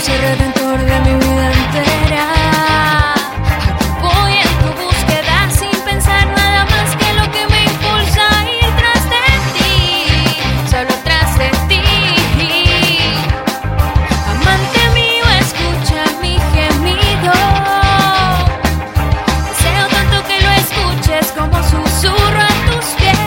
el redentor de mi vida entera. Voy en tu búsqueda sin pensar nada más que lo que me impulsa a ir tras de ti, solo tras de ti. Amante mío, escucha mi gemido. Deseo tanto que lo escuches como susurro a tus pies.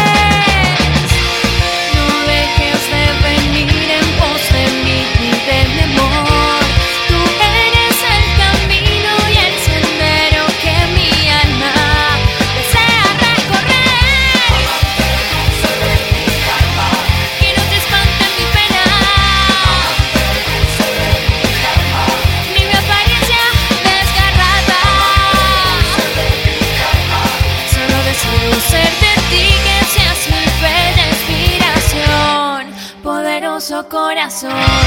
No dejes de venir en pos de mí y de mi amor. Tú eres el camino y el sendero que mi alma desea recorrer. Que no te espante mi pena, ni mi apariencia desgarrada. Solo deseo ser de ti, que seas mi bella inspiración, poderoso corazón.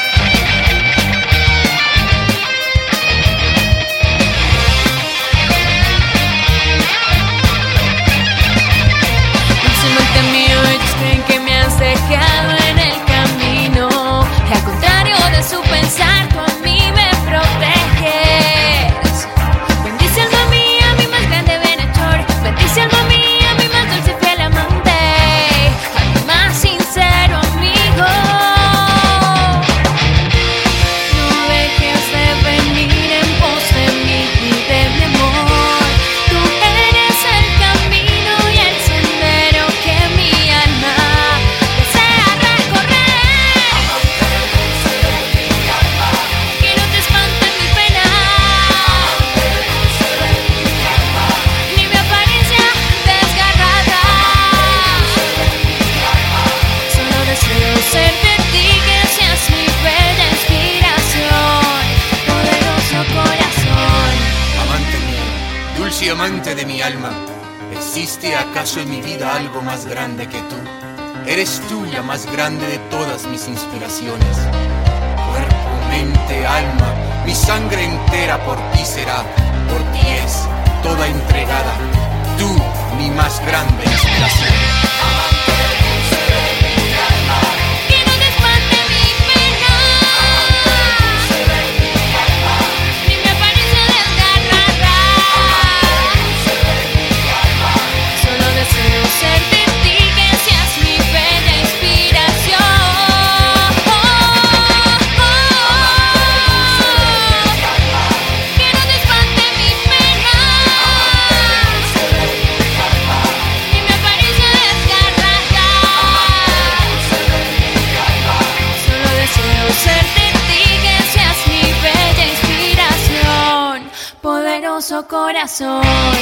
Dulcemente mío, ellos creen que me has dejado en el camino, y al contrario de su pensar, tú a mí me proteges. Bendice alma mía, mi más grande benhechor. Bendice alma mía, mi más dulce y fiel amante, a mi más sincero amigo. No dejes de venir en pos de mí y de mi amor. Tú eres el camino y el sendero que mi alma desea recorrer. Que no te espante mi pena, ni mi apariencia desgarrada. Solo deseo ser de ti, que seas mi bella inspiración, poderoso corazón. Amante mío, dulce amante de mi alma, ¿existe acaso en mi vida algo más grande que tú? Eres tú la más grande de todas mis inspiraciones. Cuerpo, mente, alma, mi sangre entera por ti será, por ti es, toda entregada. Tú, mi más grande inspiración. Que no te espante mi pena, ni mi apariencia desgarrada. Solo deseo ser de ti, que seas mi bella inspiración. Que no te espante mi pena, ni mi apariencia desgarrada. Solo deseo ser de ti, que seas mi bella inspiración, poderoso corazón.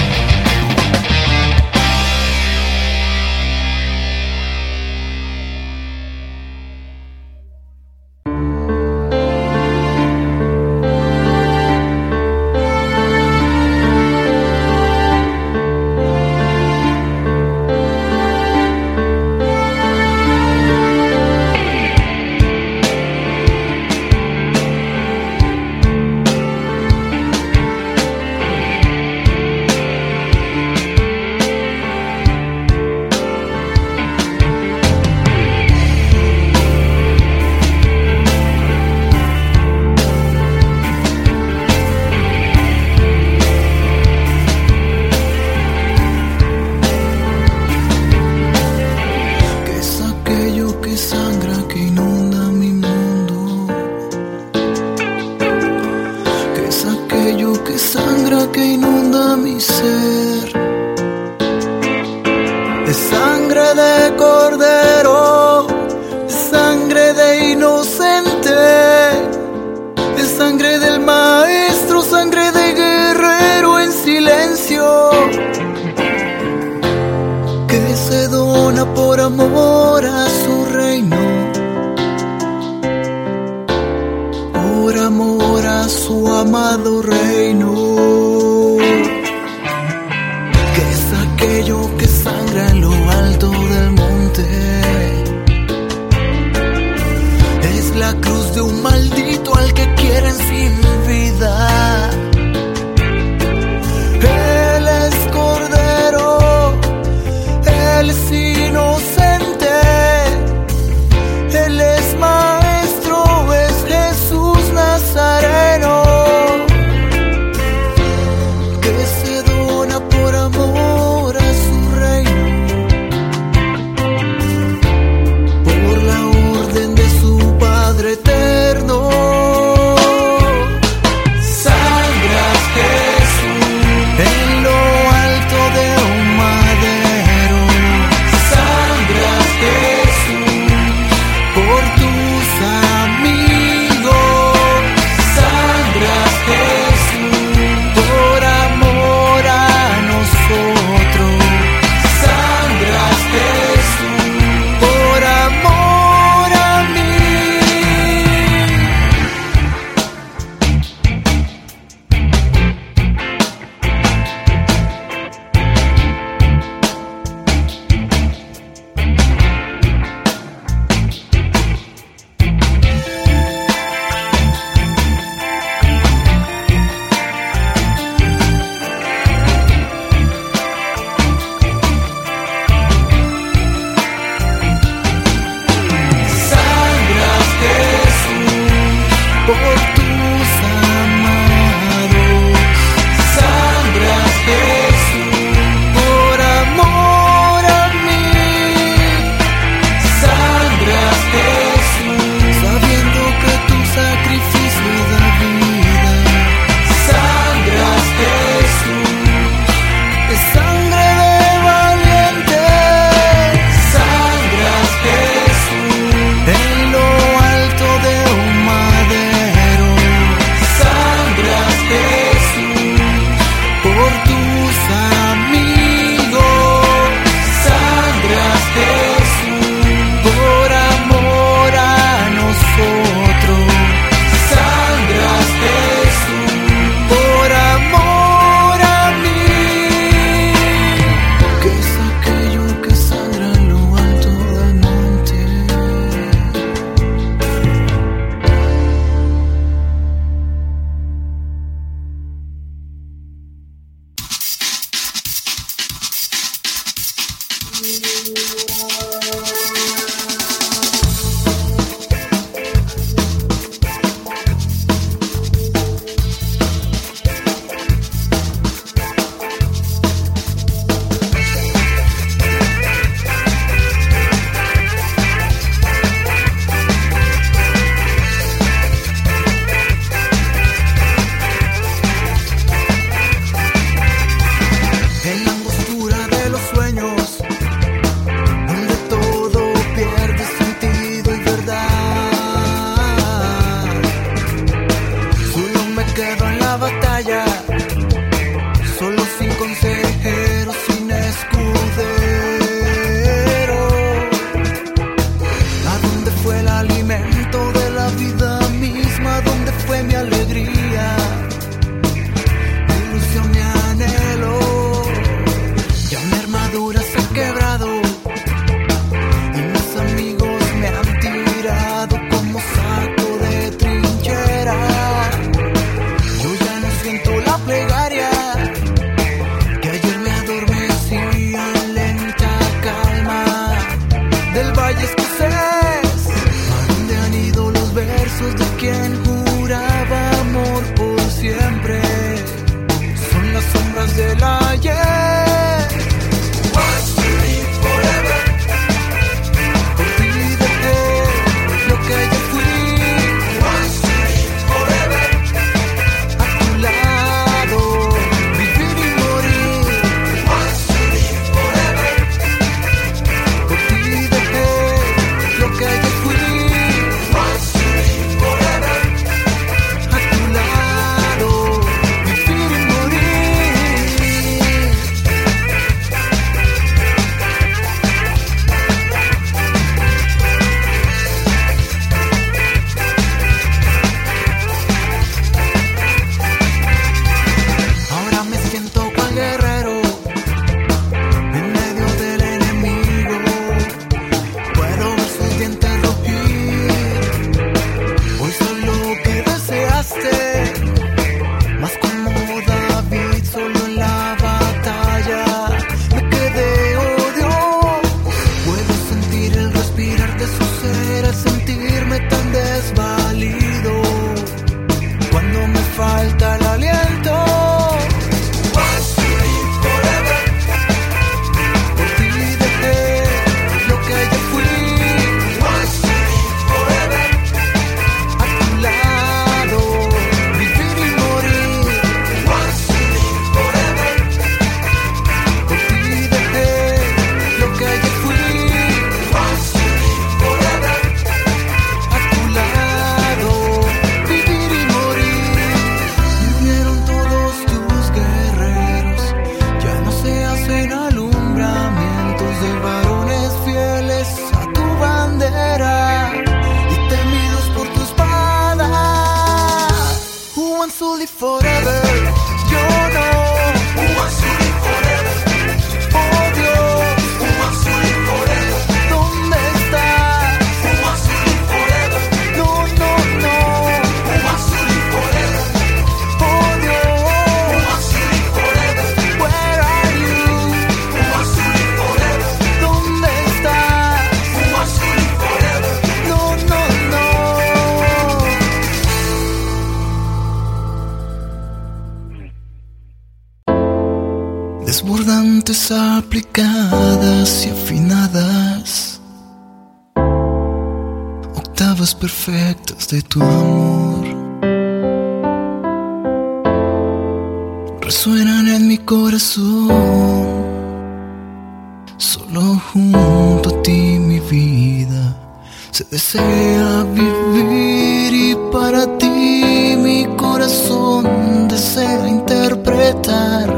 Es sangre de cordero, es sangre de inocente, es sangre del maestro, sangre de guerrero en silencio, que se dona por amor a su reino, por amor a su amado reino. Que es aquello que sangra en lo alto del monte, es la cruz de un maldito al que quieren sin vida. Él es cordero, él es inocente, él es maestro, es Jesús. Desbordantes, aplicadas y afinadas, octavas perfectas de tu amor resuenan en mi corazón. Solo junto a ti mi vida se desea vivir, y para ti mi corazón desea interpretar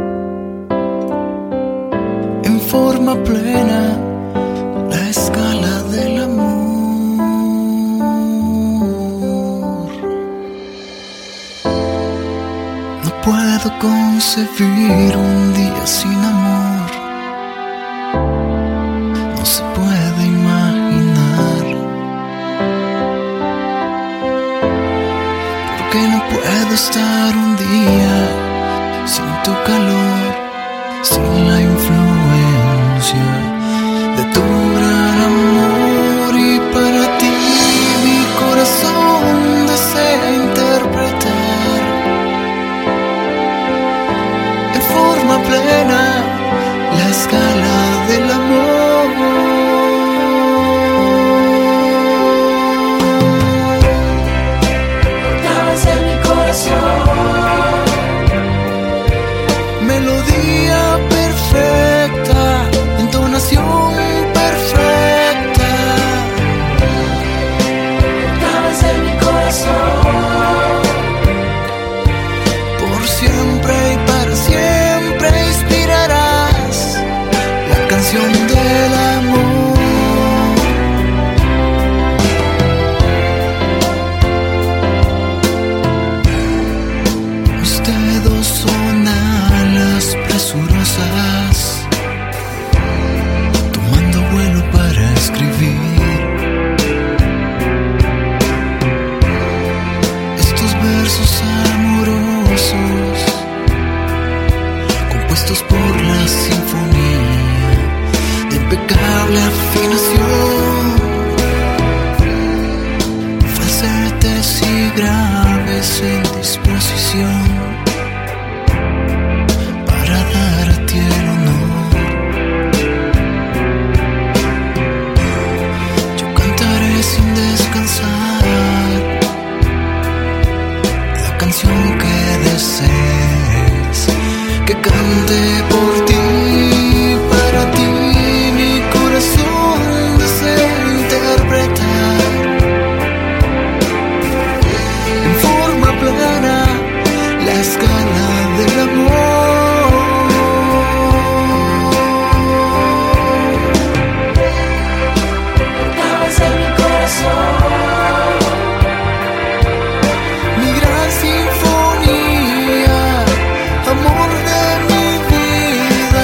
en forma plena la escala del amor. No puedo concebir un día sin amor, no se puede imaginar, porque no puedo estar un día sin tu calor, sin la influencia canción del amor. Mis dedos son alas presurosas, tomando vuelo para escribir estos versos amorosos, compuestos por la sinfonía de impecable afinación, falsetes y graves en disposición para dar a ti el honor. Yo cantaré sin descansar la canción que desees que cante por ti. Para ti mi corazón desea interpretar en forma plana la escala del amor. Octavas en mi corazón, Mi gran sinfonía, amor de mi vida.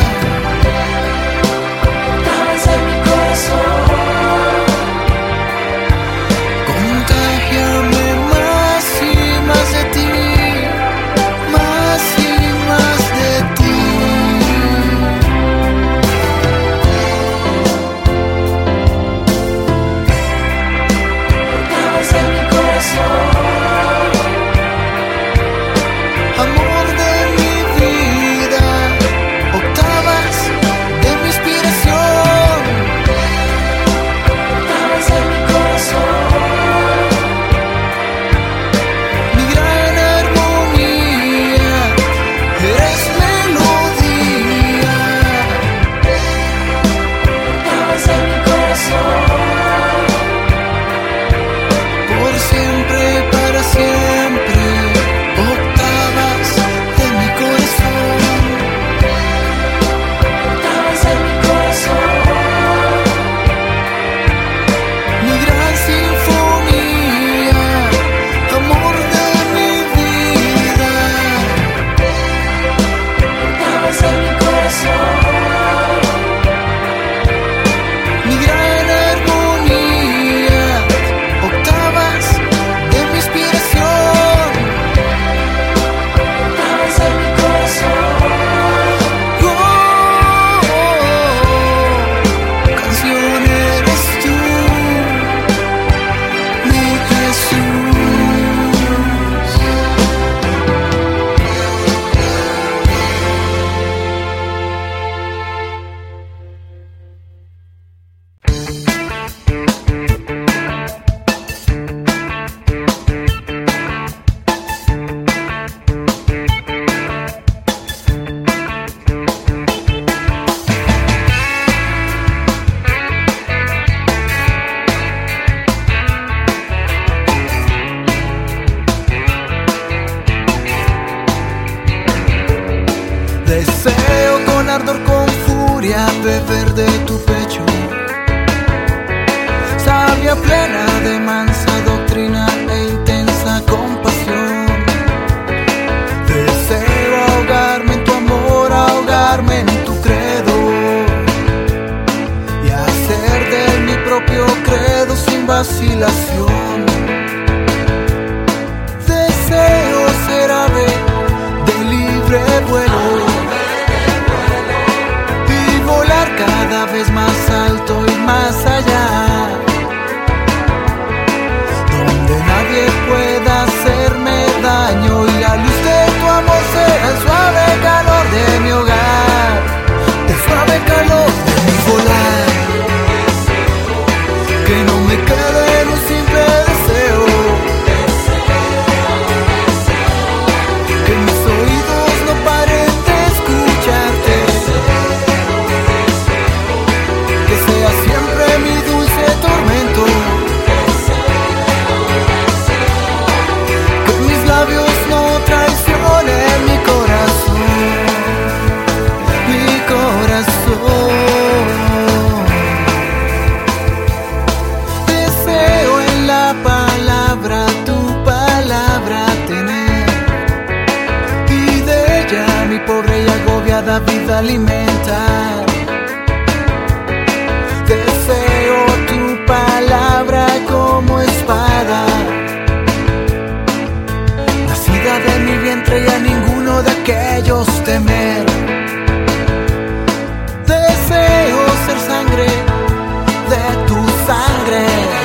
octavas en mi corazón, Contágiame más y más de ti, más y más de ti. octavas en mi corazón, Amor de mi vida, octavas de mi inspiración. octavas en mi corazón, Mi gran armonía, eres melodía. octavas en mi corazón, Por siempre, para siempre, octavas de mi corazón. octavas en mi corazón, Mi gran sinfonía, amor de mi vida. octavas en mi corazón, Mi gran armonía, octavas de mi inspiración. octavas en mi corazón, Canción eres tú, mi Jesús. Deseo con ardor, con furia, beber de tu pecho, sabia plena de mansa doctrina e intensa compasión. Deseo ahogarme en tu amor, ahogarme en tu credo y hacer de mi propio credo sin vacilación. Deseo ser ave de libre vuelo y volar cada vez más alto y más allá, donde nadie pueda hacerme daño y la luz de tu amor sea el suave calor de mi hogar, el suave calor de mi volar. Que no me quede en un simple deseo, que mis oídos no paren de escucharte. cada vida alimentar. Deseo tu palabra como espada, nacida de mi vientre, y a ninguno de aquellos temer. Deseo ser sangre de tu sangre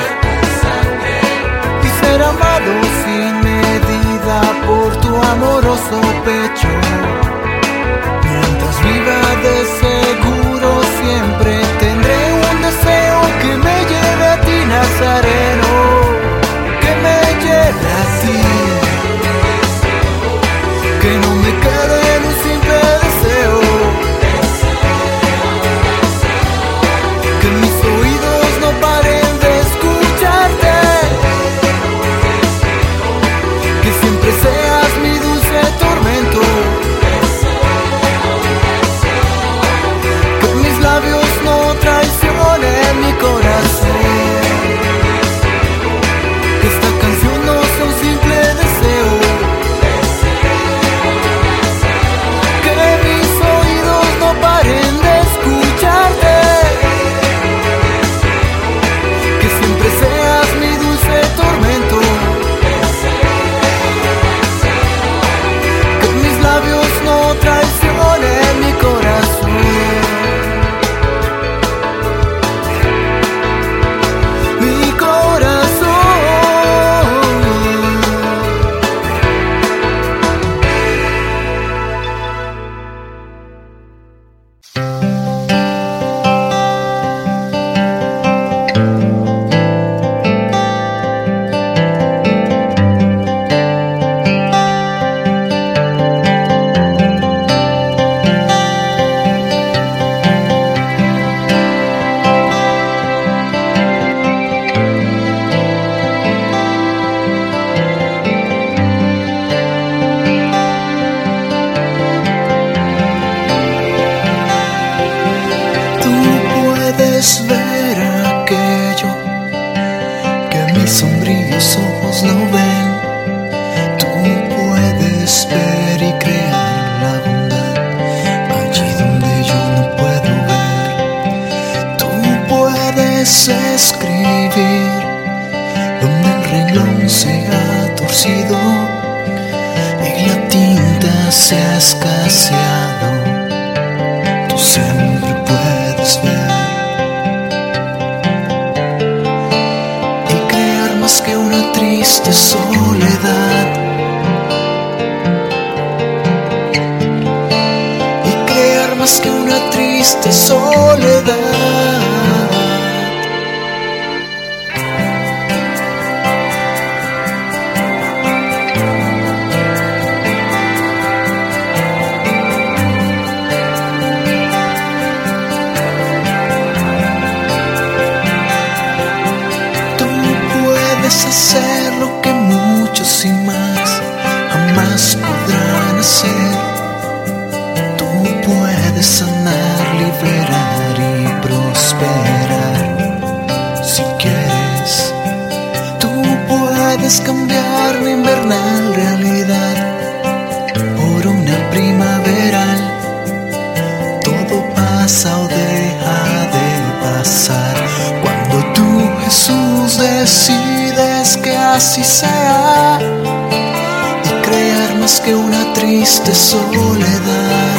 y ser amado sin medida por tu amoroso pecho. Mientras viva de seguro siempre tendré un deseo que me lleve a ti, Nazareno, que me lleve a ti, que no me quede en un simple deseo, que mis oídos no paren de escucharte, que siempre seas mi dulce tormento, que mis labios no traicionen mi corazón, que esta canción no sea un simple deseo, que mis oídos no paren de escucharte, que siempre seas mi dulce tormento, que mis labios no traicionen mi corazón. Mi corazón. Tú puedes ver aquello que mis sombríos ojos no ven. Tú puedes ver y crear la bondad allí donde yo no puedo ver. Tú puedes escribir donde el renglón se ha torcido y la tinta se ha escaseado. Tú siempre puedes ver y crear más que una triste soledad, y crear más que una triste soledad. Tú puedes hacer lo que muchos y más jamás podrán hacer. Tú puedes sanar, liberar y prosperar si quieres. Tú puedes cambiar la invernal realidad por una primaveral. Todo pasa o deja de pasar cuando tú, Jesús, decides que así sea, y crear más que una triste soledad,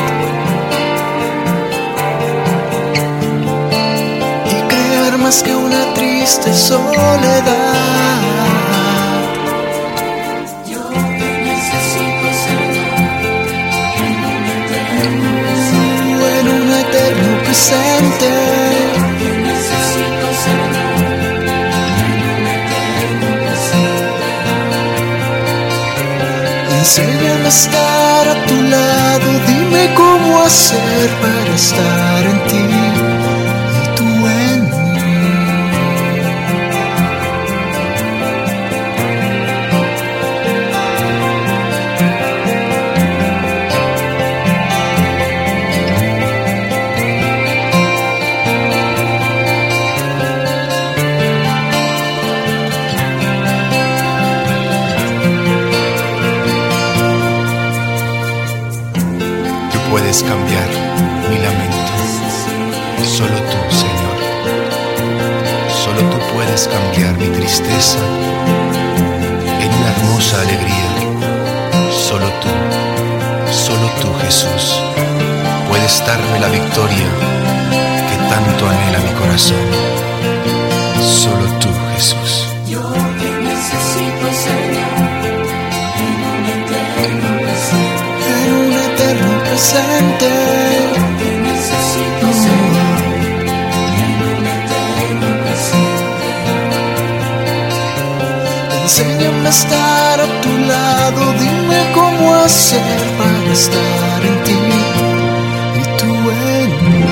y crear más que una triste soledad. Yo te necesito, Señor, En un eterno presente, te necesito, Señor, enséñame a estar a tu lado, dime cómo hacer para estar en ti y tú en mí. puedes cambiar tú, Señor. Solo tú puedes cambiar mi tristeza en una hermosa alegría. Solo tú, Jesús, puedes darme la victoria que tanto anhela mi corazón. Solo tú, Jesús. Yo te necesito, Señor, en un eterno presente. En un eterno presente. Yo te necesito, Señor, en un eterno presente. Enséñame a estar a tu lado, dime cómo hacer para estar en ti y tú en mí.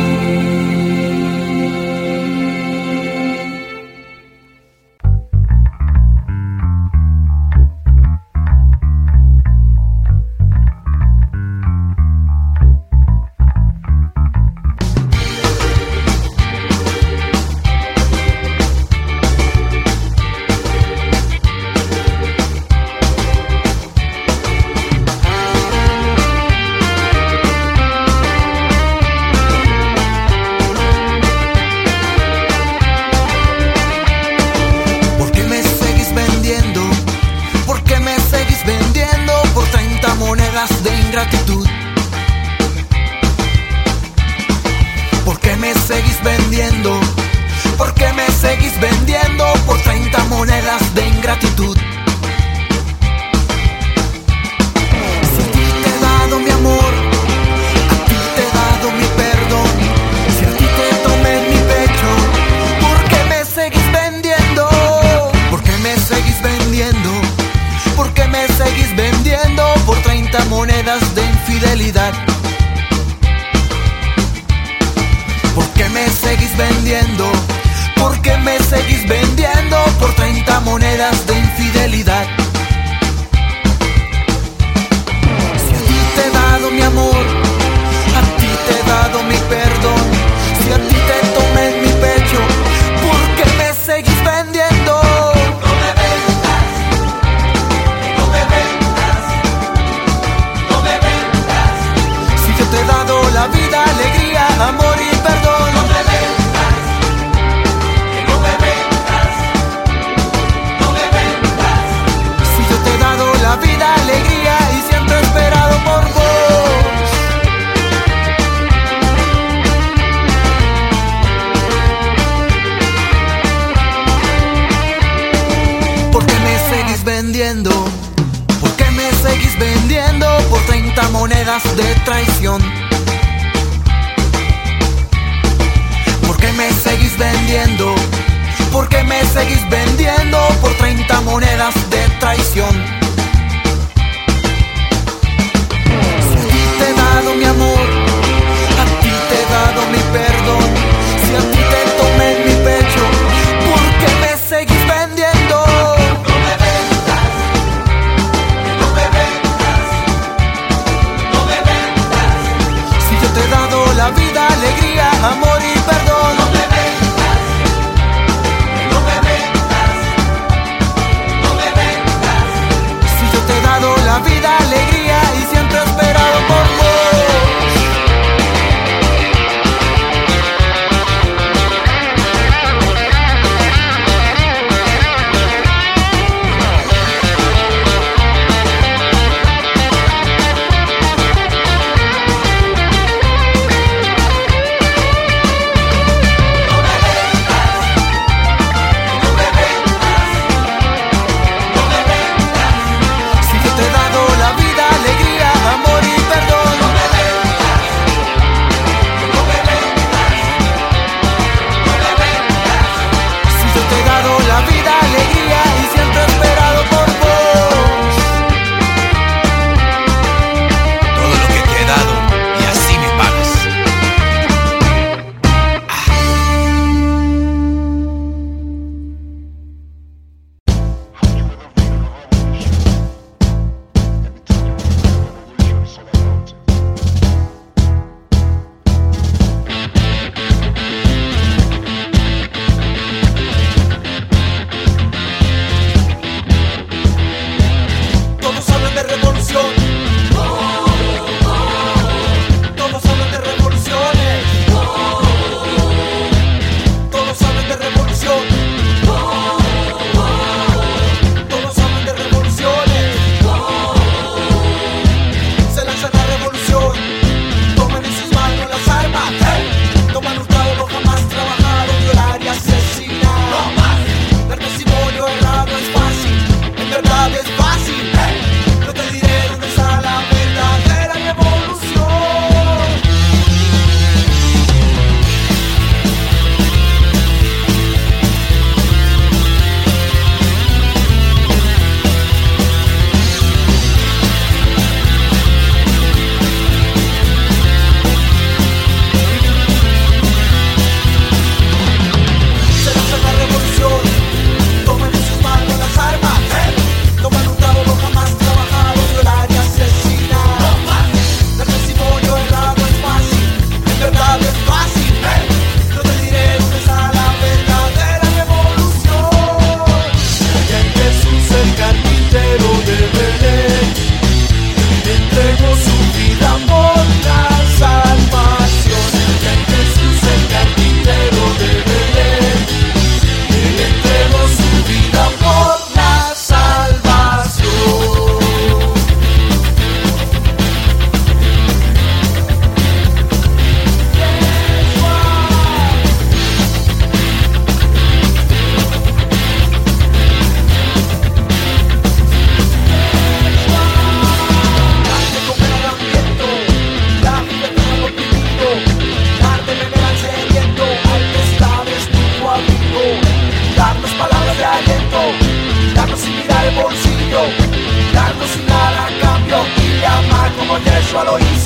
¿Por qué me seguís vendiendo? ¿Por qué me seguís vendiendo por 30 monedas de ingratitud? Si a ti te he dado mi amor, a ti te he dado mi perdón, si a ti te tomé en mi pecho, ¿por qué me seguís vendiendo? ¿Por qué me seguís vendiendo? ¿Por qué me seguís vendiendo por 30 monedas de infidelidad? ¿Por qué me seguís vendiendo? ¿Por qué me seguís vendiendo por 30 monedas de infidelidad? Si a ti te he dado mi amor, a ti te he dado mi perdón, si a ti te tomé en mi pecho, ¿por qué me seguís vendiendo? No me vendas, no me vendas, no me vendas. Si yo te he dado la vida, alegría, amor y perdón. No me vendas, no me vendas, no me vendas. Si yo te he dado la vida, alegría y siempre he esperado por vos. ¿Por qué me seguís vendiendo? ¿Por qué me seguís vendiendo por 30 monedas de traición? ¿Por qué me seguís vendiendo? ¿Por qué me seguís vendiendo por 30 monedas de traición? Si a ti te he dado mi amor, a ti te he dado mi perdón, si a ti te tomé en mi pecho, ¿por qué me seguís vendiendo? No me vendas, no me vendas, no me vendas. Si yo te he dado la vida, alegría, amor y perdón. No me vendas, no me vendas, no me vendas.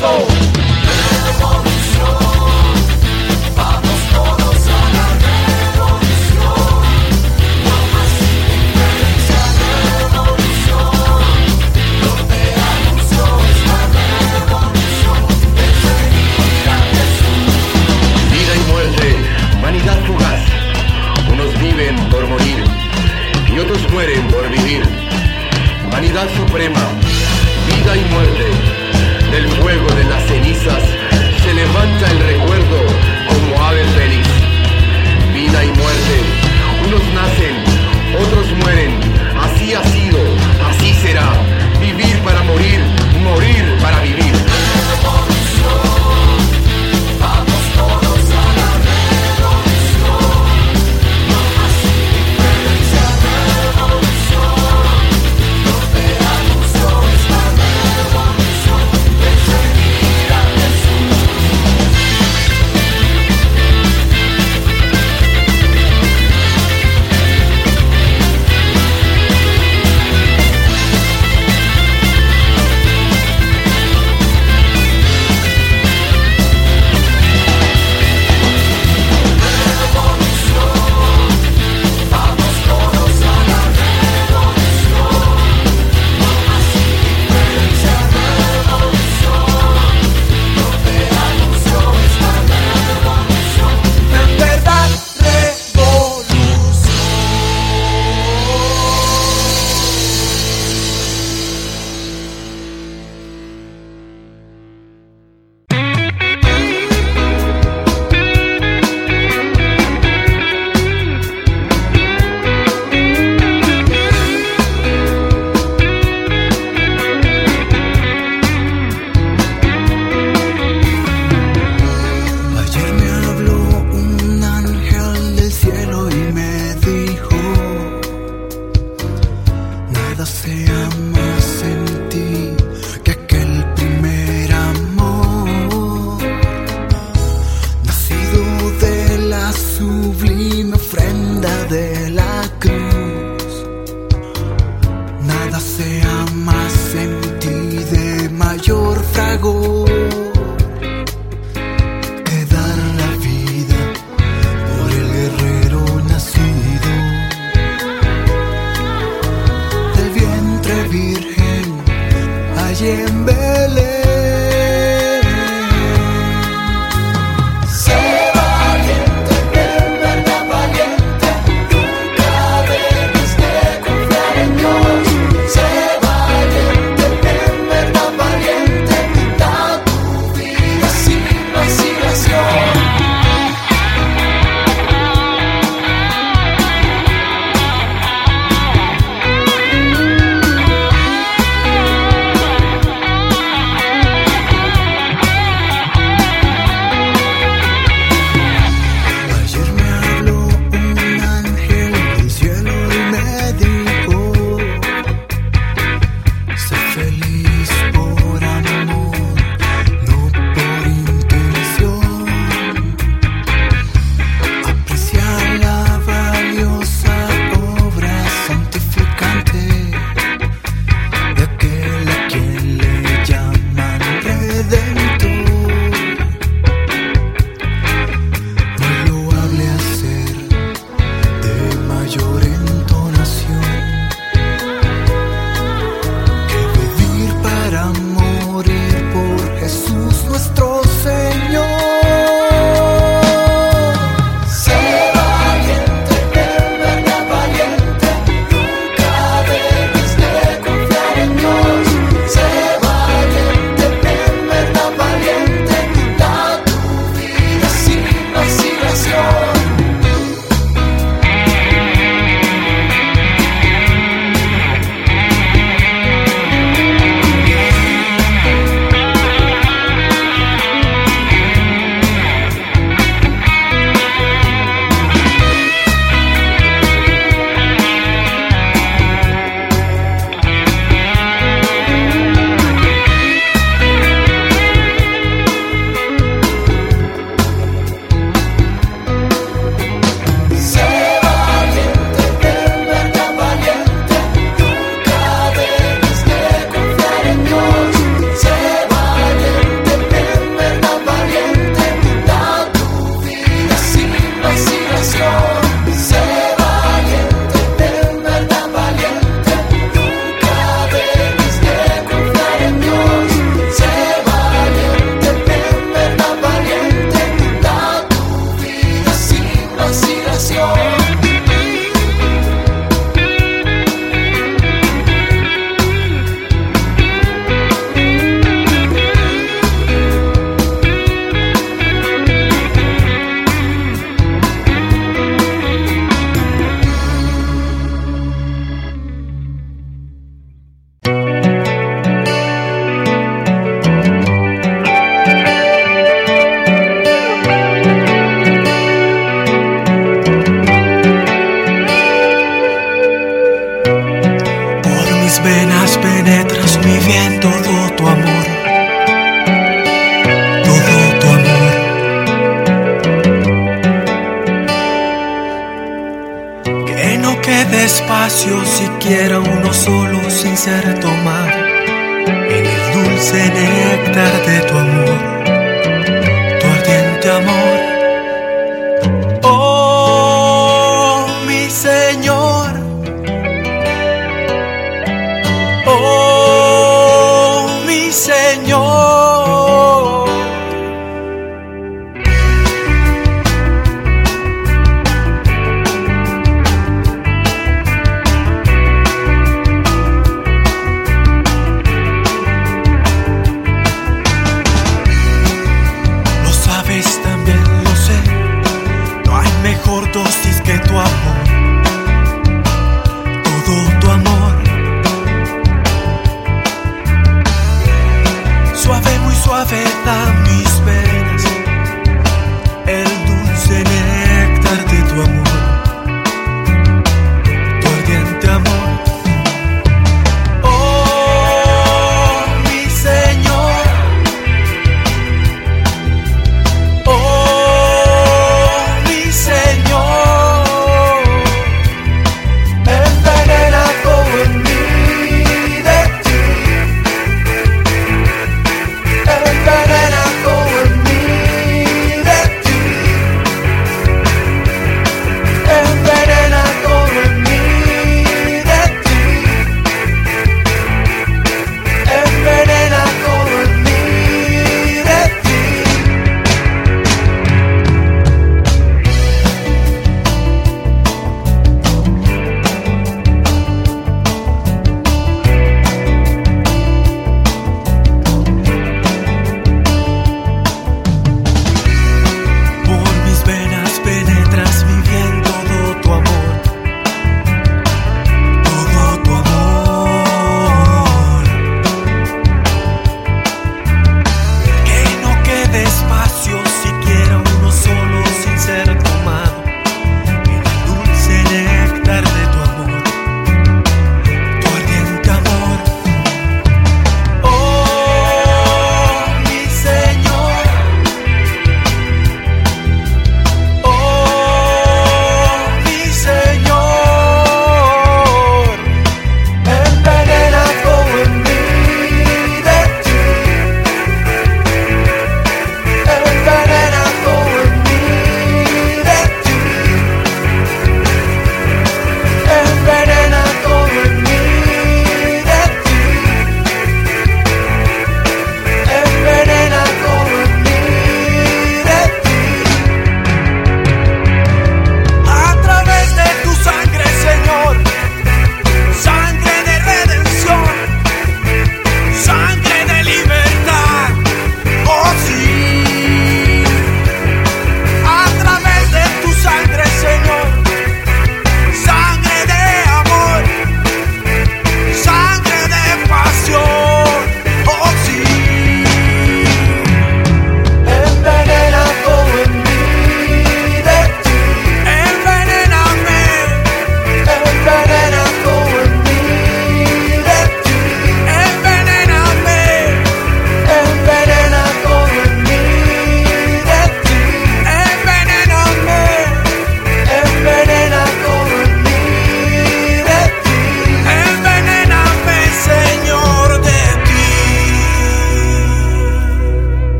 revolución. Por morir y otros mueren por vivir. Vanidad suprema, vida y muerte, del fuego de la ceniza. inspiración. Venas penetras mi bien todo tu amor, todo tu amor. Que no quede espacio siquiera uno solo sin ser tomado en el dulce néctar de tu amor, tu ardiente amor. Oh, mi Señor. Oh, mi Señor.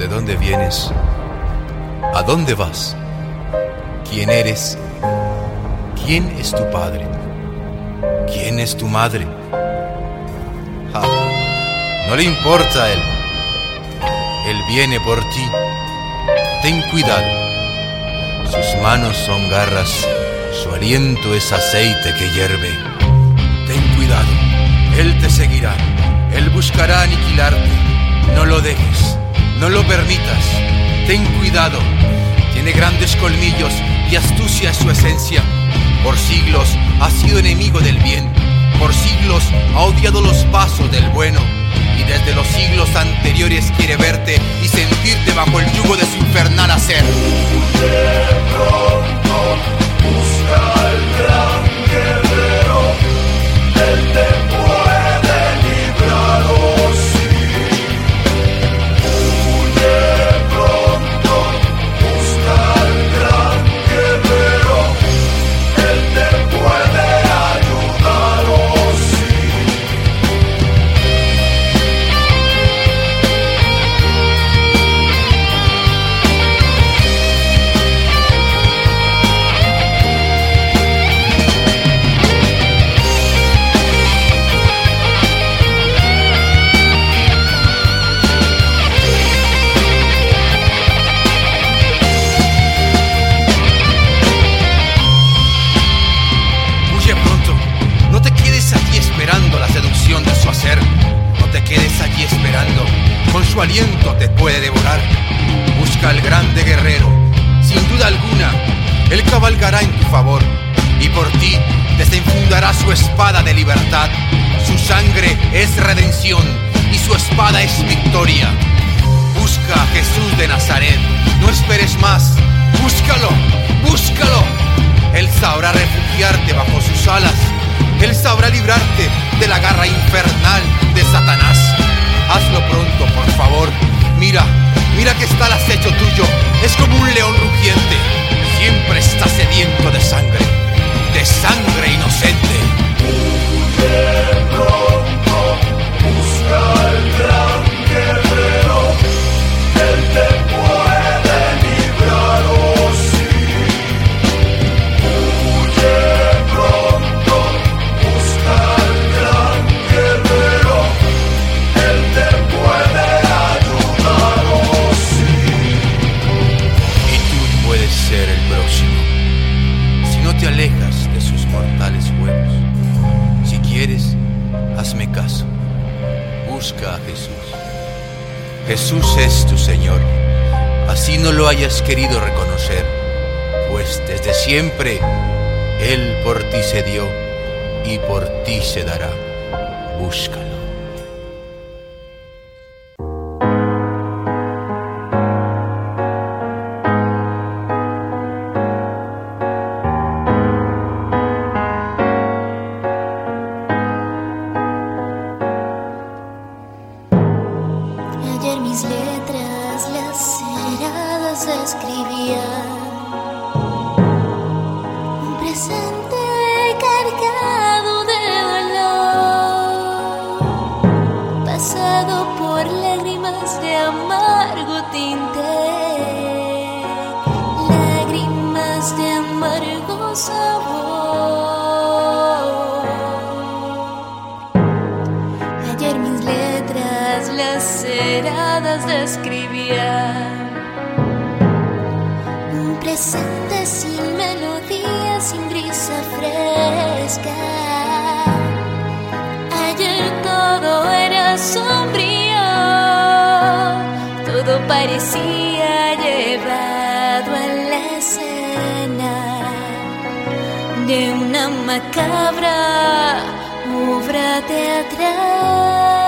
¿De dónde vienes? ¿A dónde vas? ¿Quién eres? ¿Quién es tu padre? ¿Quién es tu madre? No le importa a él. Él viene por ti. Ten cuidado. Sus manos son garras, su aliento es aceite que hierve. Ten cuidado. Él te seguirá. Él buscará aniquilarte. No lo dejes. No lo permitas. Ten cuidado. Tiene grandes colmillos y astucia es su esencia. Por siglos ha sido enemigo del bien. Por siglos ha odiado los pasos del bueno. Y desde los siglos anteriores quiere verte y sentirte bajo el yugo de su infernal hacer. De pronto busca al gran guerrero. Él te puede librar, oh sí. De pronto busca al gran guerrero. Él te puede ayudar, oh sí. La seducción de su hacer. No te quedes allí esperando, con su aliento te puede devorar. Busca al grande guerrero, sin duda alguna, él cabalgará en tu favor y por ti desenfundará su espada de libertad. Su sangre es redención y su espada es victoria. Busca a Jesús de Nazaret, no esperes más, búscalo, búscalo. Él sabrá refugiarte bajo sus alas. Él sabrá librarte de la garra infernal de Satanás. Hazlo pronto, por favor. Mira, mira que está al acecho tuyo. Es como un león rugiente. Siempre está sediento de sangre inocente. De pronto busca al gran guerrero. Él te puede librar, oh sí. De pronto busca al gran guerrero. Él te puede ayudar, oh sí. Y tú puedes ser el próximo, si no te alejas de sus mortales juegos. Si quieres, hazme caso. Busca a Jesús. Jesús es tu Señor, así no lo hayas querido reconocer, pues desde siempre Él por ti se dio y por ti se dará. Búscalo. Ayer mis letras laceradas escribían un presente cargado de dolor, pasado por lágrimas de amargo tinte, lágrimas de amargo sabor. Ayer mis letras laceradas describían un presente sin melodía, sin brisa fresca. Ayer todo era sombrío, todo parecía llevado a la escena de una macabra obra teatral.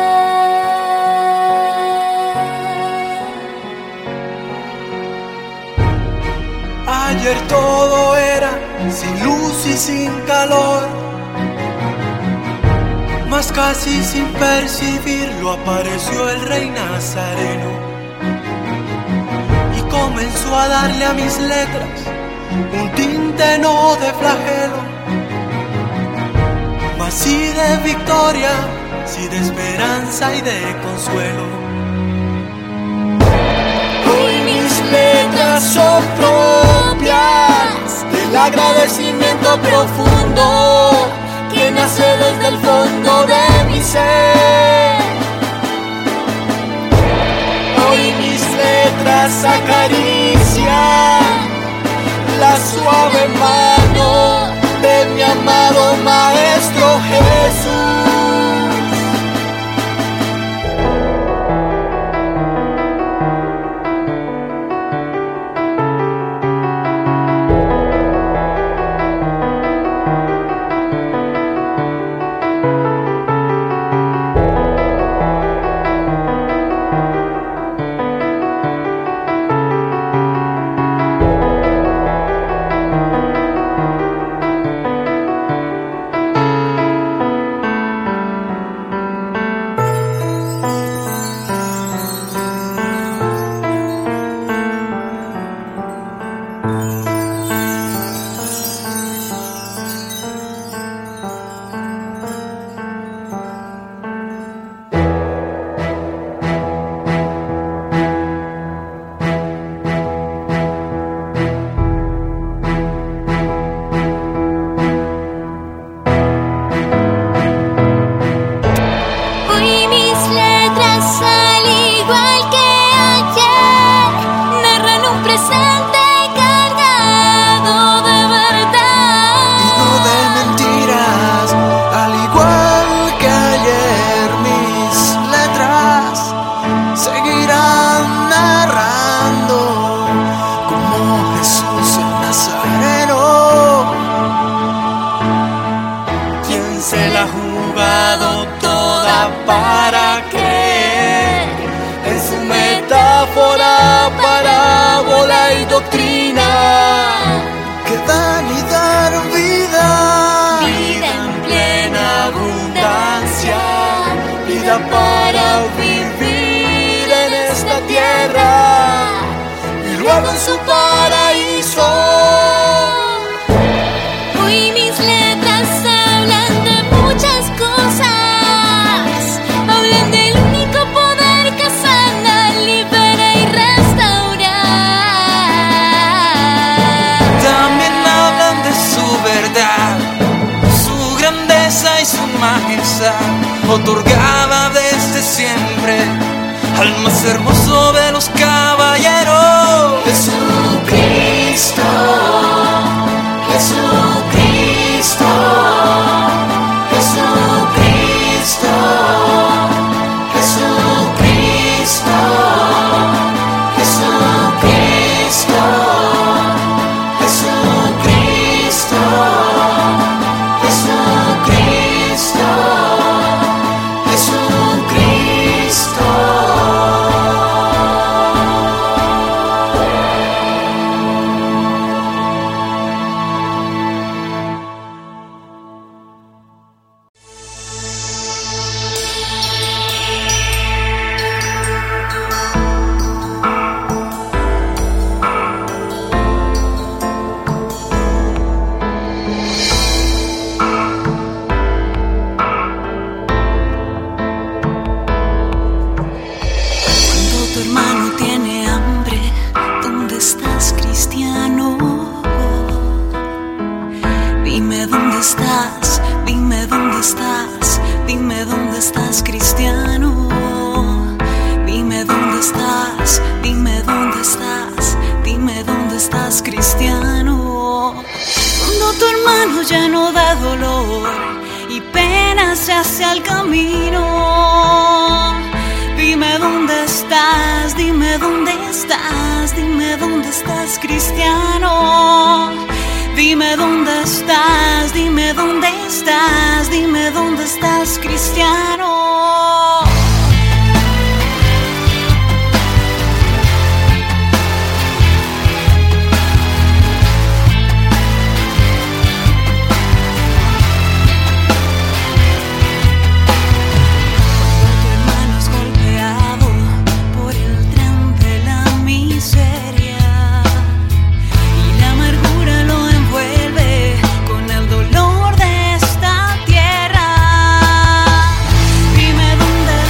Ayer todo era sin luz y sin calor, mas casi sin percibirlo apareció el rey Nazareno y comenzó a darle a mis letras un tinte no de flagelo, mas sí de victoria, sí de esperanza y de consuelo. de cimiento profundo que nace desde el fondo de mi ser. Hoy mis letras acarician la suave mano de mi amado Maestro Jesús. Para vivir en esta tierra y luego en su paraíso. Hoy mis letras hablan de muchas cosas, hablan del único poder que sana, libera y restaura. También hablan de su verdad, su grandeza y su majestad, otorgada desde siempre al más hermoso de los caballeros. Jesucristo, Jesucristo, Jesucristo, Jesucristo, Jesucristo, Jesucristo, Jesucristo. Dime dónde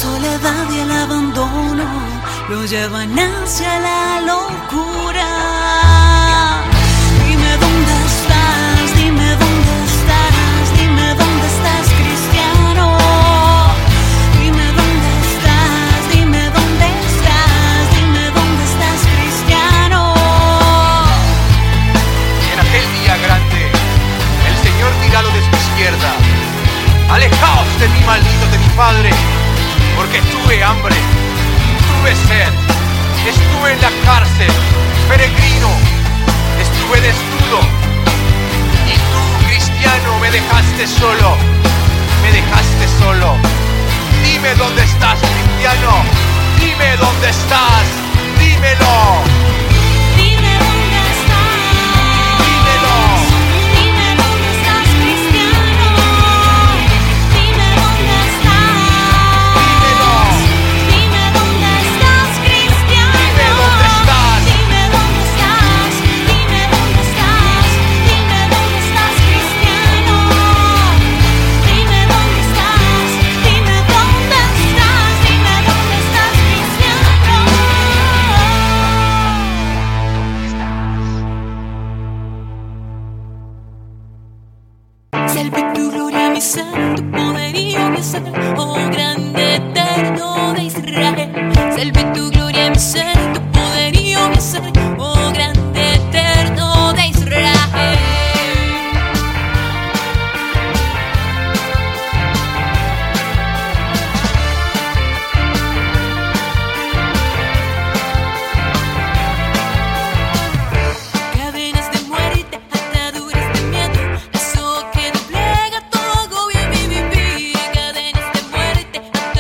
soledad y el abandono lo llevan hacia la locura. Dime dónde estás, dime dónde estás, dime dónde estás, cristiano. Dime dónde estás, dime dónde estás, dime dónde estás, cristiano. En aquel día grande, el Señor dirá lo de su izquierda: alejaos de mí, malditos de mi Padre, porque tuve hambre, tuve sed, estuve en la cárcel, peregrino, estuve desnudo, y tú, cristiano, me dejaste solo, me dejaste solo. Dime dónde estás, cristiano, dime dónde estás, dímelo. Dime dónde estás, Dímelo. dime dónde estás, cristiano. Dime dónde estás, dime dónde estás, cristiano. Dime dónde estás. Dime dónde estás, dime dónde estás, dime dónde estás, cristiano. Dime dónde estás, dime dónde estás, dime dónde estás, cristiano. Salve tu gloria, mi ser, tu poderío, mi ser, oh grande eterno de Israel. Salve tu gloria, mi ser, tu poderío, mi ser, oh grande eterno de Israel. Cadenas de muerte, ataduras de miedo, lazo que doblega todo agobio en mi vivir. Cadenas de muerte,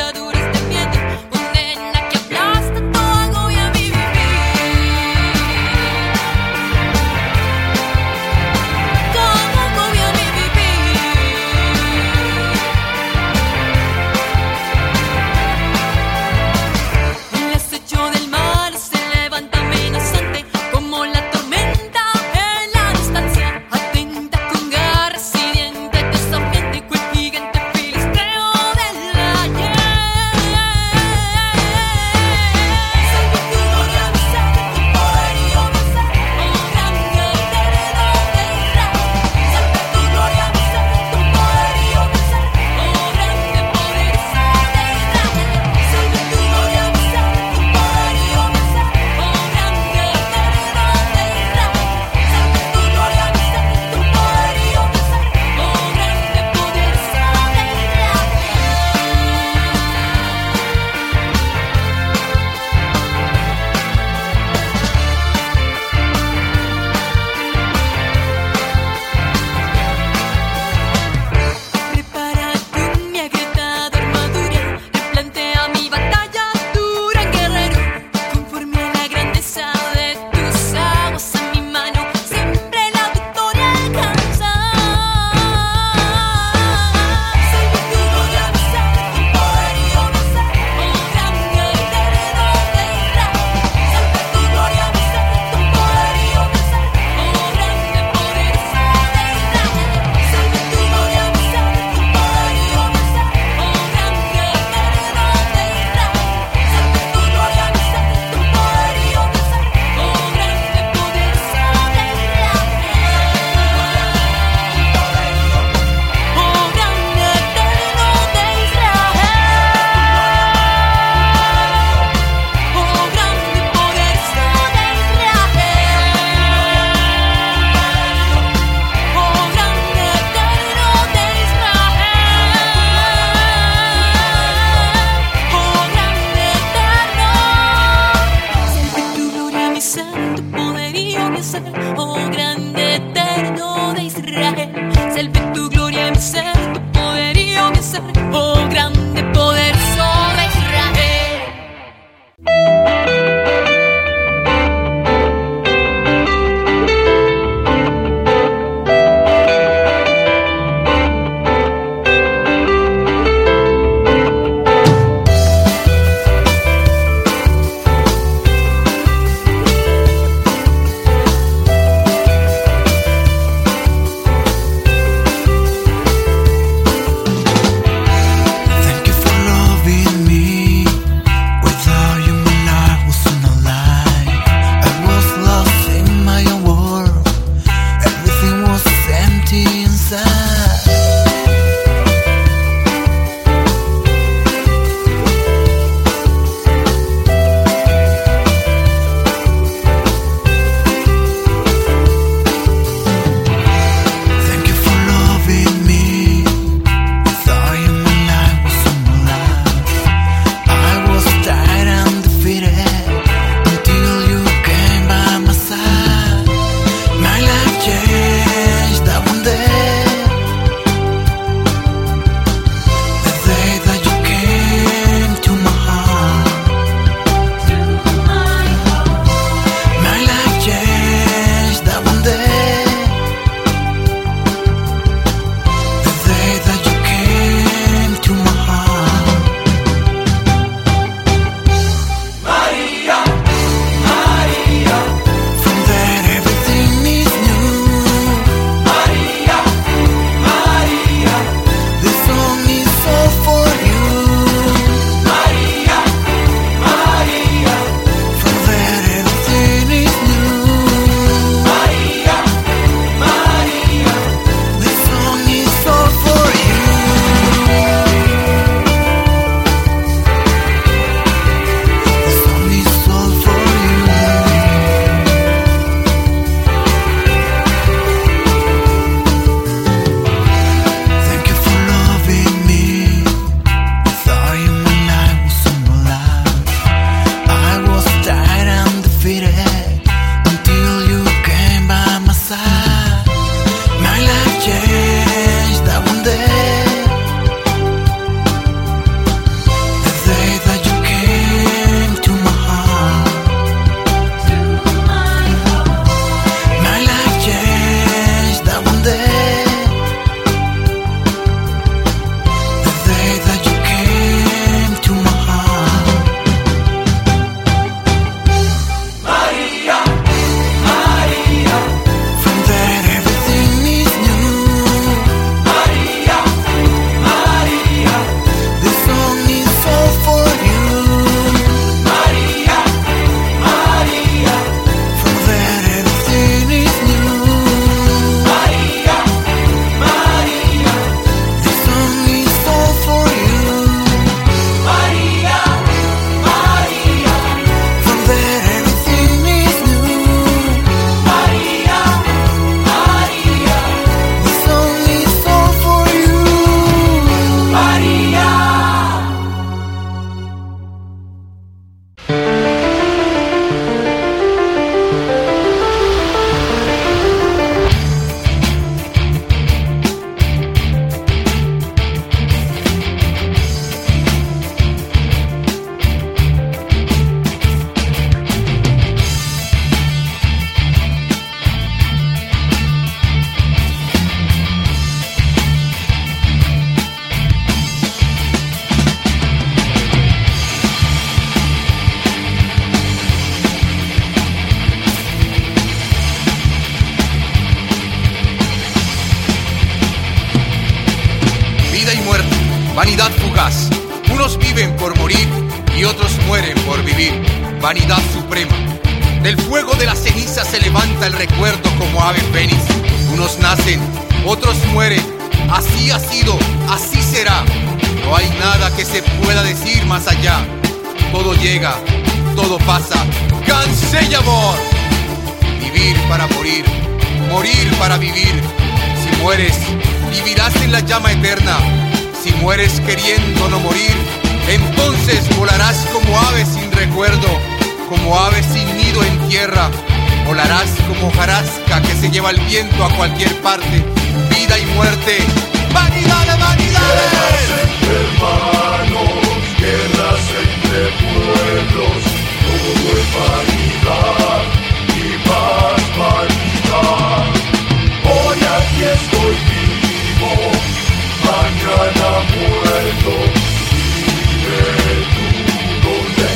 vidas. Unos viven por morir y otros mueren por vivir. Vanidad suprema. Del fuego de la ceniza se levanta el recuerdo como ave fénix. Unos nacen, otros mueren. Así ha sido, así será. No hay nada que se pueda decir más allá. Todo llega, todo pasa. ¡Cansé y amor! Vivir para morir, morir para vivir. Si mueres, vivirás en la llama eterna. Si mueres queriendo no morir, entonces volarás como ave sin recuerdo, como ave sin nido en tierra. Volarás como hojarasca que se lleva el viento a cualquier parte. Vida y muerte, vanidad de vanidades. Guerras entre hermanos, guerras entre pueblos, todo es vanidad y más vanidad. Hoy aquí estoy vivo, mañana muerto. Dime tú dónde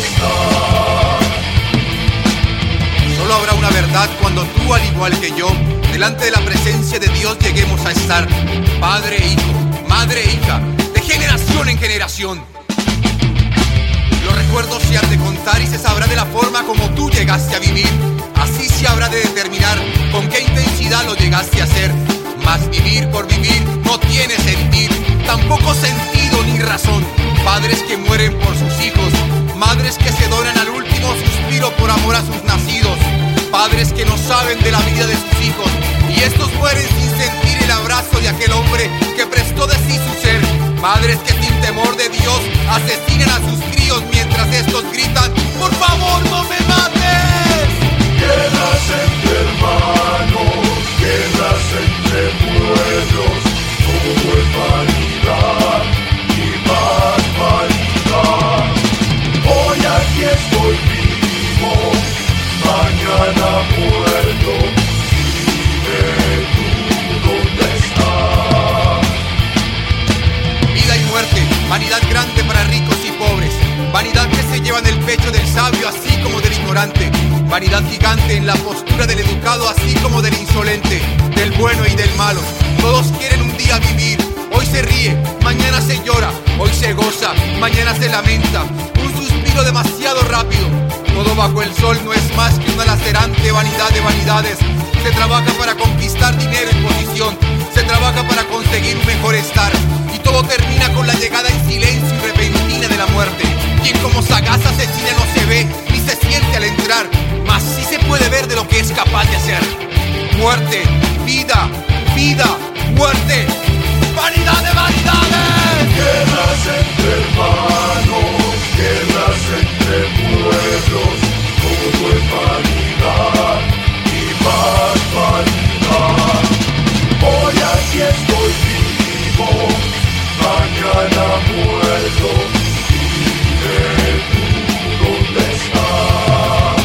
estás. Solo habrá una verdad cuando tú, al igual que yo, delante de la presencia de Dios lleguemos a estar padre e hijo, madre e hija, de generación en generación. Los recuerdos se han de contar y se sabrá de la forma como tú llegaste a vivir. Así se habrá de determinar con qué intensidad lo llegaste a hacer. Mas vivir por vivir no tiene sentir, tampoco sentido ni razón. Padres que mueren por sus hijos, madres que se donan al último suspiro por amor a sus nacidos. Padres que no saben de la vida de sus hijos y estos mueren sin sentir el abrazo de aquel hombre que prestó de sí su ser. Madres que sin temor de Dios asesinan a sus críos mientras estos gritan: ¡por favor, no me mates! Guerras entre hermanos, guerras entre pueblos, todo es vanidad y más vanidad. Hoy aquí estoy vivo, mañana muerto. Dime tú dónde estás. Vida y muerte, vanidad grande para ricos y pobres. Vanidad que se lleva en el pecho del sabio así como del ignorante. Vanidad gigante en la postura del educado así como del insolente, del bueno y del malo. Todos quieren un día vivir. Hoy se ríe, mañana se llora. Hoy se goza, mañana se lamenta. Un suspiro demasiado rápido. Todo bajo el sol no es más que una lacerante vanidad de vanidades. Se trabaja para conquistar dinero y posición. Se trabaja para conseguir un mejor estar. Y todo termina con la llegada en silencio y repentina de la muerte. Quien como sagaz asesina no se ve ni se siente al entrar, mas sí se puede ver de lo que es capaz de hacer. Muerte, vida, vida, muerte, vanidad de vanidades. Guerras entre hermanos, guerras entre pueblos, todo es vanidad y más vanidad. Hoy aquí estoy vivo, mañana muerto. Dime tú dónde estás.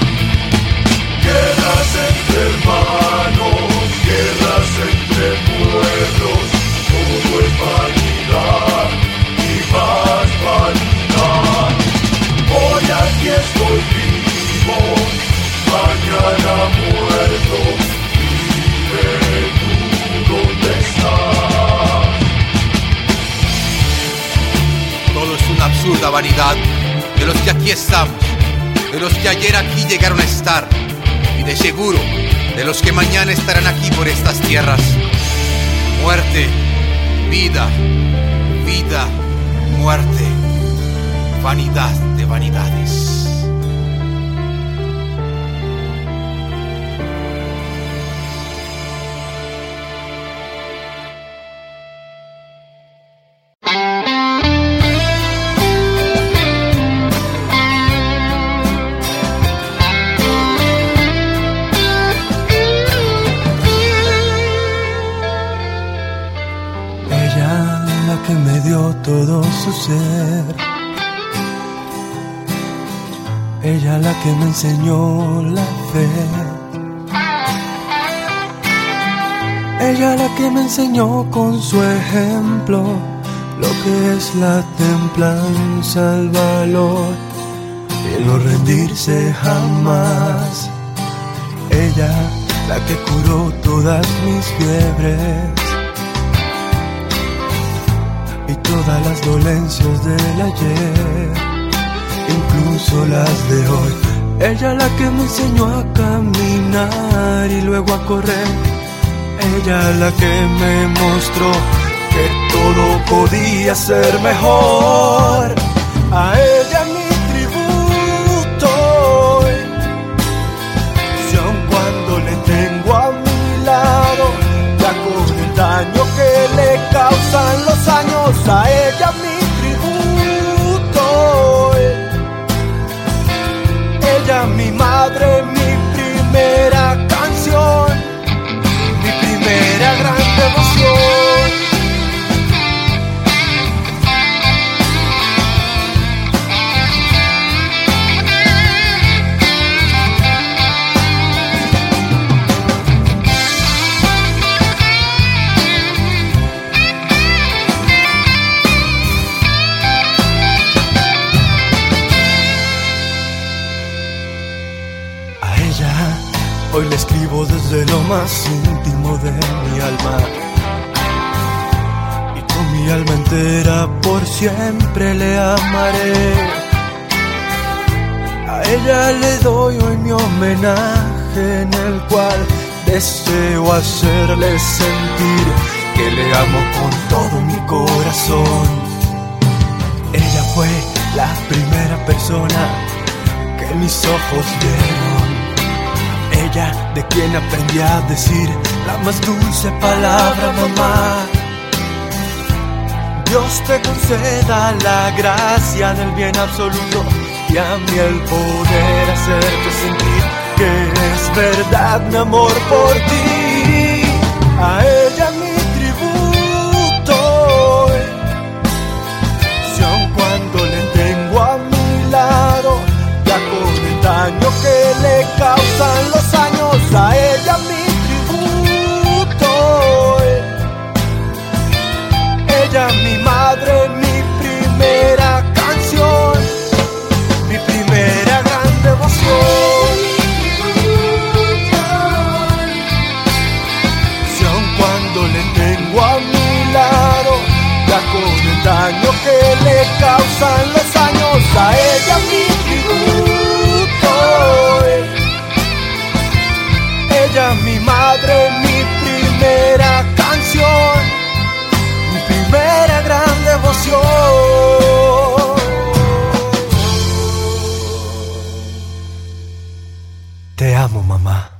Guerras entre hermanos, guerras entre pueblos, todo es vanidad y más vanidad. Hoy aquí estoy vivo, mañana muerto. Dime tú dónde estás. Todo es una absurda vanidad de los que aquí estamos, de los que ayer aquí llegaron a estar y de seguro de los que mañana estarán aquí por estas tierras. Muerte, vida, vida, muerte, vanidad de vanidades. Que me dio todo su ser, ella la que me enseñó la fe, ella la que me enseñó con su ejemplo lo que es la templanza, el valor y el no rendirse jamás, ella la que curó todas mis fiebres y todas las dolencias del ayer, incluso las de hoy. Ella la que me enseñó a caminar y luego a correr. Ella la que me mostró que todo podía ser mejor. A ella mi tributo, si aun cuando le tengo a mi lado, ya con el daño que le causan los años. A ella mi tributo, ella mi madre, mi primera canción, mi primera gran devoción. Hoy le escribo desde lo más íntimo de mi alma, y con mi alma entera por siempre le amaré. A ella le doy hoy mi homenaje, en el cual deseo hacerle sentir que le amo con todo mi corazón. Ella fue la primera persona que mis ojos vieron. Ella de quien aprendí a decir la más dulce palabra, mamá. Dios te conceda la gracia del bien absoluto y a mí el poder hacerte sentir que es verdad mi amor por ti. A ella mi tributo, si aun cuando le tengo a mi lado, ya con el daño que le causan los años. A ella mi tributo, ella mi madre, mi primera canción, mi primera gran devoción. Si aun cuando le tengo a mi lado, ya con el daño que le causan los años. A ella mi tributo, ella mi madre, mi primera canción, mi primera gran devoción. Te amo, mamá.